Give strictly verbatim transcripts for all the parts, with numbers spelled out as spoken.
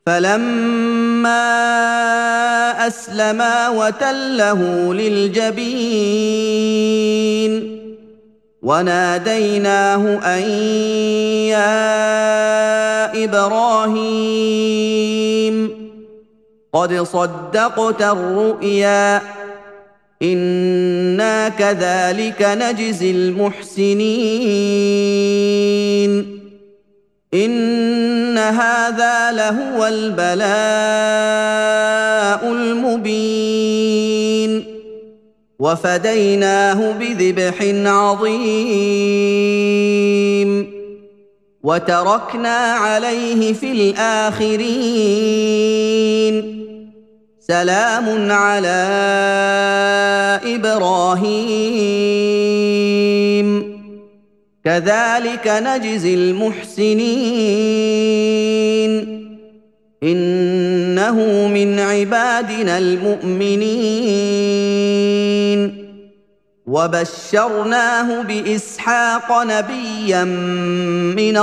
فلما أسلما وتله للجبين وناديناه أن يا إبراهيم قد صدقت الرؤيا إنا كذلك نجزي المحسنين إن هذا لهو البلاء المبين وفديناه بذبح عظيم وتركنا عليه في الآخرين سلام على إبراهيم كذلك نجزي المحسنين إنه من عبادنا المؤمنين وبشرناه بإسحاق نبيا من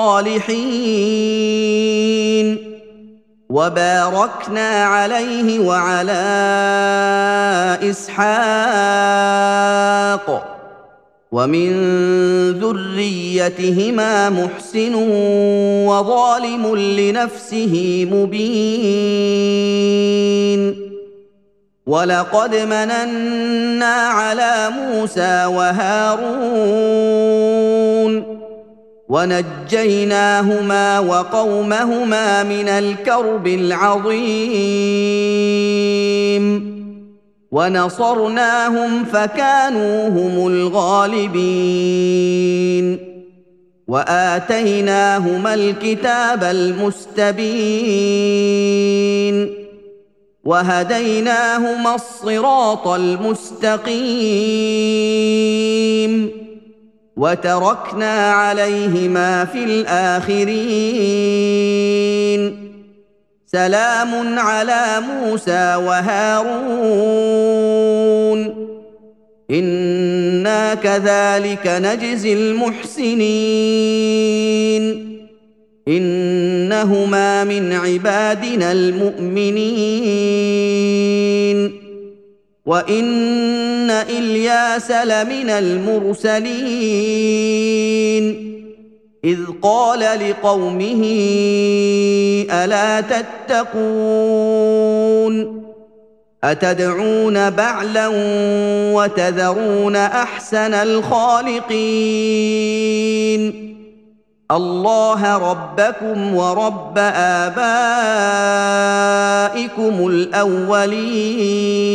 الصالحين وباركنا عليه وعلى إسحاق ومن ذريتهما محسن وظالم لنفسه مبين ولقد مننا على موسى وهارون ونجيناهما وقومهما من الكرب العظيم ونصرناهم فكانوا هم الغالبين وآتيناهما الكتاب المستبين وهديناهما الصراط المستقيم وتركنا عليهما في الآخرين سلام على موسى وهارون إنا كذلك نجزي المحسنين إنهما من عبادنا المؤمنين وإن إلياس لمن المرسلين إذ قال لقومه ألا تتقون أتدعون بعلا وتذرون أحسن الخالقين الله ربكم ورب آبائكم الأولين